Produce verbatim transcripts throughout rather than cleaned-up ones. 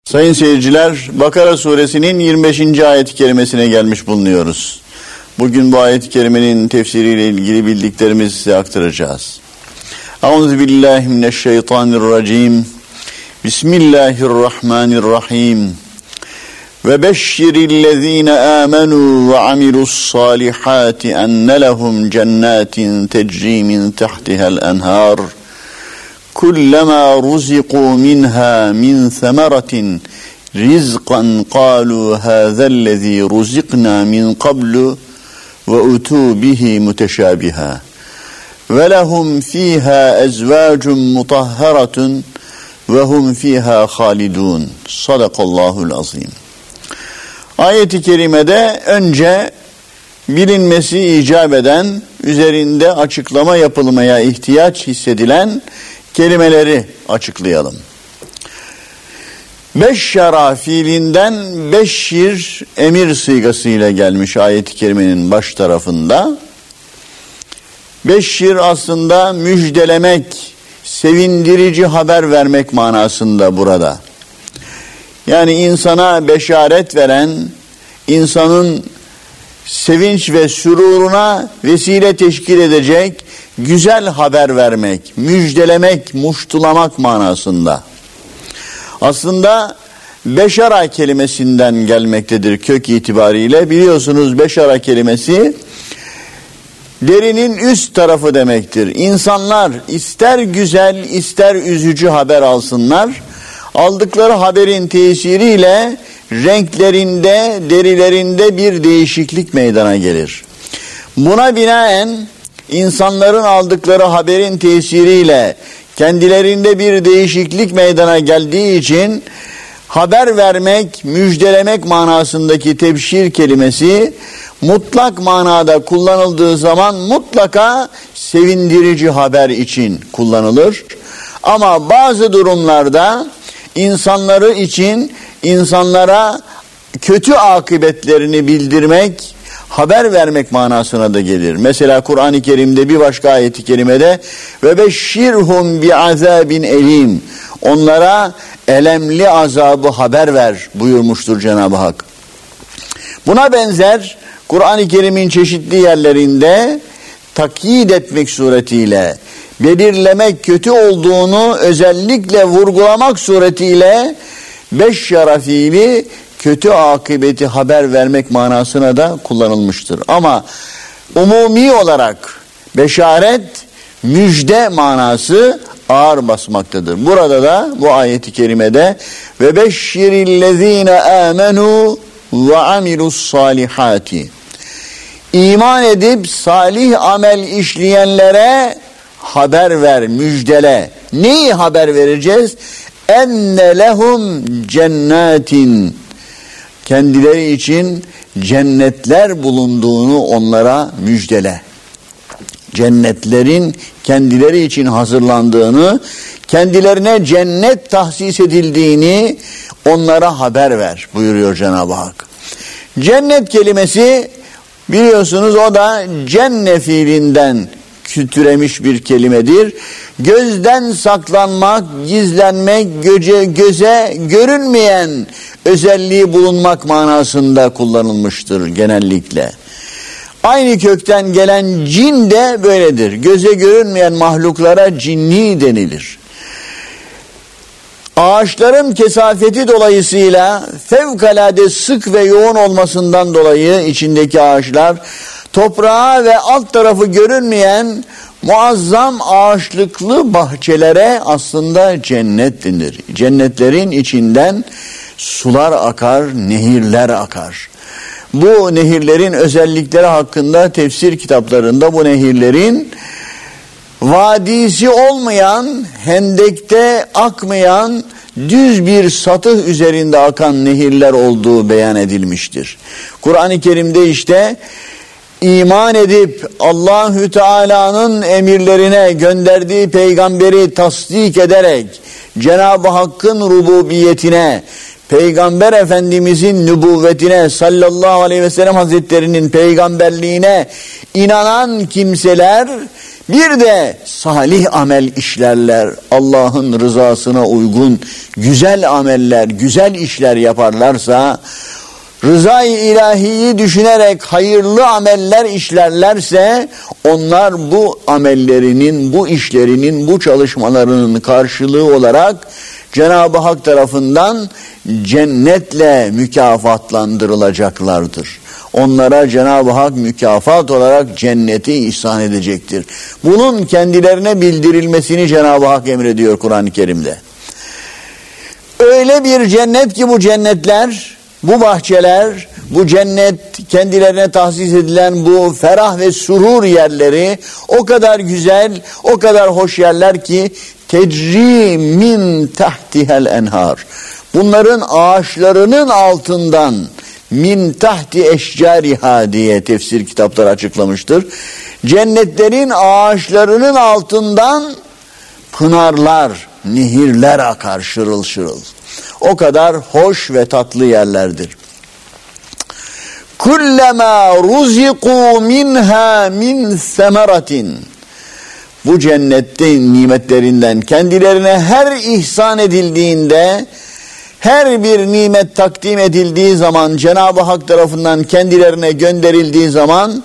Sayın seyirciler, Bakara suresinin yirmi beşinci ayet-i kerimesine gelmiş bulunuyoruz. Bugün bu ayet-i kerimenin tefsiriyle ilgili bildiklerimizi size aktaracağız. Euzubillahimineşşeytanirracim. Bismillahirrahmanirrahim. Ve beşşirillezine amenu ve amilussalihati enne lehum cennetin tecri min tahtihal enhar. Kullama ruziqu minha min semeratin rizqan qalu hazellezî ruziqna min qablu ve utû bihi muteşâbiha. Ve lehum fîhâ ezvâcun mutahharatun ve hum fîhâ halidun. Sadakallahul azim. Ayet-i kerimede önce bilinmesi icap eden, üzerinde açıklama yapılmaya ihtiyaç hissedilen kelimeleri açıklayalım. Beşşara fiilinden beşşir emir sigasıyla gelmiş ayet-i kerimenin baş tarafında. Beşşir aslında müjdelemek, sevindirici haber vermek manasında burada. Yani insana beşaret veren, insanın sevinç ve süruruna vesile teşkil edecek güzel haber vermek, müjdelemek, muştulamak manasında. Aslında beşara kelimesinden gelmektedir kök itibariyle. Biliyorsunuz beşara kelimesi derinin üst tarafı demektir. İnsanlar ister güzel ister üzücü haber alsınlar, aldıkları haberin tesiriyle renklerinde, derilerinde bir değişiklik meydana gelir. Buna binaen insanların aldıkları haberin tesiriyle kendilerinde bir değişiklik meydana geldiği için haber vermek, müjdelemek manasındaki tebşir kelimesi mutlak manada kullanıldığı zaman mutlaka sevindirici haber için kullanılır. Ama bazı durumlarda insanları için insanlara kötü akıbetlerini bildirmek, haber vermek manasına da gelir. Mesela Kur'an-ı Kerim'de bir başka ayet-i kerimede ve beşşirhum bi azabin elim, onlara elemli azabı haber ver buyurmuştur Cenab-ı Hak. Buna benzer Kur'an-ı Kerim'in çeşitli yerlerinde takyid etmek suretiyle, belirlemek, kötü olduğunu özellikle vurgulamak suretiyle beşşara fiili kötü akıbeti haber vermek manasına da kullanılmıştır. Ama umumi olarak beşaret, müjde manası ağır basmaktadır. Burada da bu ayeti kerimede ve beşşirillezine amenu ve amilussalihati, İman edip salih amel işleyenlere haber ver, müjdele. Neyi haber vereceğiz? Enne lehum cennetin, kendileri için cennetler bulunduğunu onlara müjdele. Cennetlerin kendileri için hazırlandığını, kendilerine cennet tahsis edildiğini onlara haber ver buyuruyor Cenab-ı Hak. Cennet kelimesi biliyorsunuz o da cenne fiilinden türemiş bir kelimedir. Gözden saklanmak, gizlenmek, göze, göze görünmeyen özelliği bulunmak manasında kullanılmıştır genellikle. Aynı kökten gelen cin de böyledir. Göze görünmeyen mahluklara cinni denilir. Ağaçların kesafeti dolayısıyla fevkalade sık ve yoğun olmasından dolayı içindeki ağaçlar toprağa ve alt tarafı görünmeyen muazzam ağaçlıklı bahçelere aslında cennet denir. Cennetlerin içinden sular akar, nehirler akar. Bu nehirlerin özellikleri hakkında tefsir kitaplarında bu nehirlerin vadisi olmayan, hendekte akmayan, düz bir satıh üzerinde akan nehirler olduğu beyan edilmiştir. Kur'an-ı Kerim'de işte iman edip Allahü Teala'nın emirlerine, gönderdiği peygamberi tasdik ederek Cenab-ı Hakk'ın rububiyetine, Peygamber Efendimizin nübüvvetine, sallallahu aleyhi ve sellem hazretlerinin peygamberliğine inanan kimseler bir de salih amel işlerler, Allah'ın rızasına uygun güzel ameller, güzel işler yaparlarsa, rızayı ilahiyi düşünerek hayırlı ameller işlerlerse, onlar bu amellerinin, bu işlerinin, bu çalışmalarının karşılığı olarak Cenab-ı Hak tarafından cennetle mükafatlandırılacaklardır. Onlara Cenab-ı Hak mükafat olarak cenneti ihsan edecektir. Bunun kendilerine bildirilmesini Cenab-ı Hak emrediyor Kur'an-ı Kerim'de. Öyle bir cennet ki bu cennetler, bu bahçeler, bu cennet, kendilerine tahsis edilen bu ferah ve surur yerleri o kadar güzel, o kadar hoş yerler ki tecri min tahtihel enhar. Bunların ağaçlarının altından min tahti eşcariha diye tefsir kitapları açıklamıştır. Cennetlerin ağaçlarının altından pınarlar, nehirler akar şırıl şırıl. O kadar hoş ve tatlı yerlerdir. Kullama ruziku minha min semeratin. Bu cennetin nimetlerinden kendilerine her ihsan edildiğinde, her bir nimet takdim edildiği zaman, Cenab-ı Hak tarafından kendilerine gönderildiği zaman,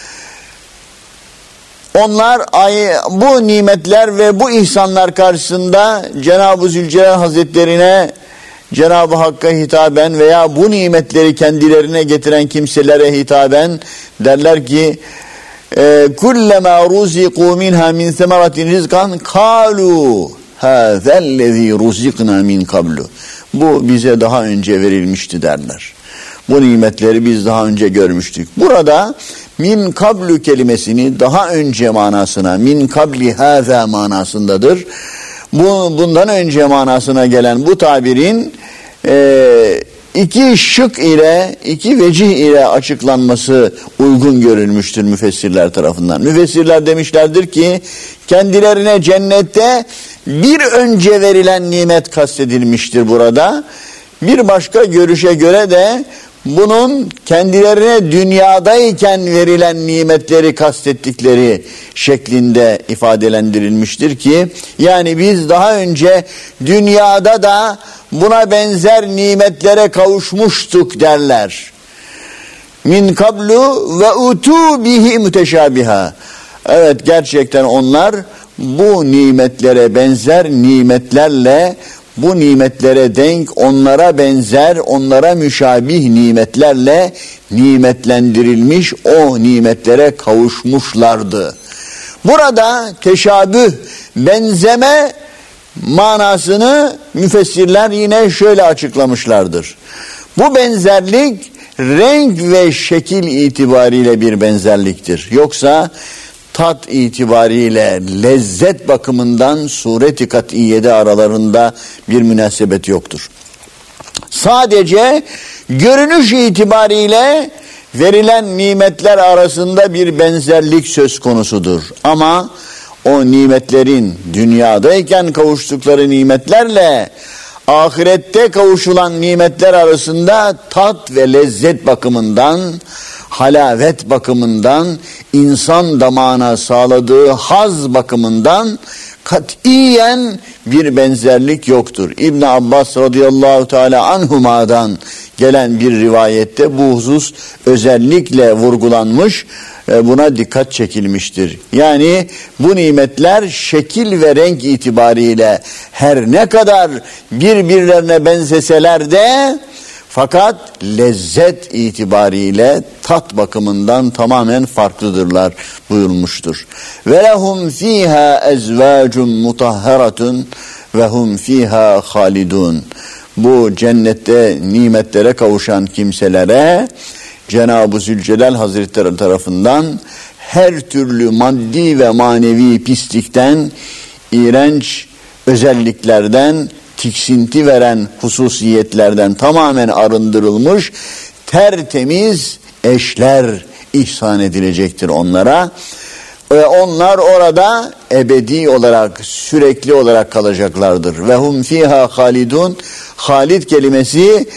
onlar bu nimetler ve bu ihsanlar karşısında Cenab-ı Zülcelal Hazretlerine, Cenab-ı Hakk'a hitaben veya bu nimetleri kendilerine getiren kimselere hitaben derler ki kullema ruziku minha min semeratin rizqan kalu hâzellezî ruzikna min kablu. Bu bize daha önce verilmişti derler. Bu nimetleri biz daha önce görmüştük. Burada min kablu kelimesini daha önce manasına, min kabli hâzâ manasındadır. Bu, bundan önce manasına gelen bu tabirin e, iki şık ile, iki vecih ile açıklanması uygun görülmüştür müfessirler tarafından. Müfessirler demişlerdir ki kendilerine cennette bir önce verilen nimet kastedilmiştir burada. Bir başka görüşe göre de bunun kendilerine dünyadayken verilen nimetleri kastettikleri şeklinde ifadelendirilmiştir ki, yani biz daha önce dünyada da buna benzer nimetlere kavuşmuştuk derler. Min kablu ve utu bihi müteşabiha. Evet, gerçekten onlar bu nimetlere benzer nimetlerle, bu nimetlere denk, onlara benzer, onlara müşabih nimetlerle nimetlendirilmiş, o nimetlere kavuşmuşlardı. Burada teşabüh, benzeme manasını müfessirler yine şöyle açıklamışlardır. Bu benzerlik renk ve şekil itibariyle bir benzerliktir. Yoksa tat itibariyle, lezzet bakımından suret-i kat'iyede aralarında bir münasebet yoktur. Sadece görünüş itibariyle verilen nimetler arasında bir benzerlik söz konusudur. Ama o nimetlerin dünyadayken kavuştukları nimetlerle ahirette kavuşulan nimetler arasında tat ve lezzet bakımından, halavet bakımından, insan damağına sağladığı haz bakımından katiyen bir benzerlik yoktur. İbn Abbas radıyallahu teala anhuma'dan gelen bir rivayette bu husus özellikle vurgulanmış, buna dikkat çekilmiştir. Yani bu nimetler şekil ve renk itibariyle her ne kadar birbirlerine benzeseler de, fakat lezzet itibariyle tat bakımından tamamen farklıdırlar buyurmuştur. Ve lehum fiha ezvacun mutahharatun ve hum fiha halidun. Bu cennette nimetlere kavuşan kimselere Cenab-ı Zülcelal Hazretleri tarafından her türlü maddi ve manevi pislikten, iğrenç özelliklerden, tiksinti veren hususiyetlerden tamamen arındırılmış tertemiz eşler ihsan edilecektir onlara. Ve onlar orada ebedi olarak, sürekli olarak kalacaklardır. Ve hum fiha halidun. Halid kelimesi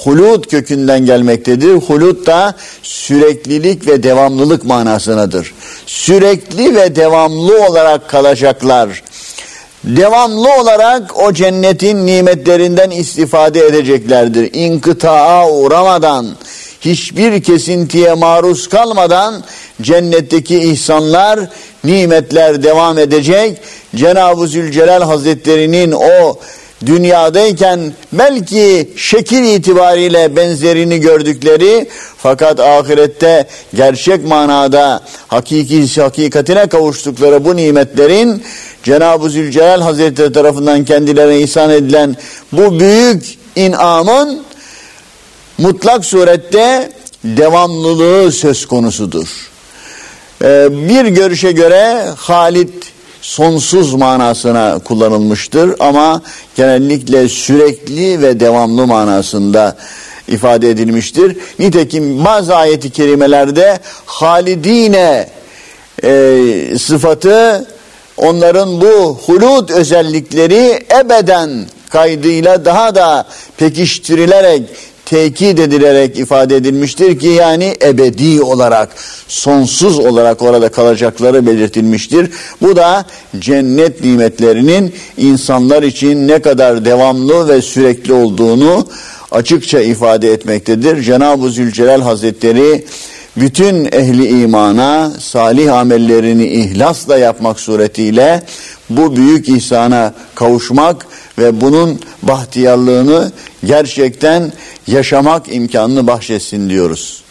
hulut kökünden gelmektedir. Hulut da süreklilik ve devamlılık manasınadır. Sürekli ve devamlı olarak kalacaklar. Devamlı olarak o cennetin nimetlerinden istifade edeceklerdir. İnkıtaa uğramadan, hiçbir kesintiye maruz kalmadan cennetteki ihsanlar, nimetler devam edecek. Cenab-ı Zülcelal Hazretleri'nin o dünyadayken belki şekil itibariyle benzerini gördükleri, fakat ahirette gerçek manada hakiki hakikatine kavuştukları bu nimetlerin Cenab-ı Zülcelal Hazretleri tarafından kendilerine ihsan edilen bu büyük inamın mutlak surette devamlılığı söz konusudur. Ee, bir görüşe göre Halit sonsuz manasına kullanılmıştır ama genellikle sürekli ve devamlı manasında ifade edilmiştir. Nitekim bazı ayet-i kerimelerde halidine e, sıfatı, onların bu hulud özellikleri ebeden kaydıyla daha da pekiştirilerek, tekit edilerek ifade edilmiştir ki yani ebedi olarak, sonsuz olarak orada kalacakları belirtilmiştir. Bu da cennet nimetlerinin insanlar için ne kadar devamlı ve sürekli olduğunu açıkça ifade etmektedir. Cenab-ı Zülcelal Hazretleri bütün ehli imana salih amellerini ihlasla yapmak suretiyle bu büyük ihsana kavuşmak ve bunun bahtiyarlığını gerçekten yaşamak imkanını bahşetsin diyoruz.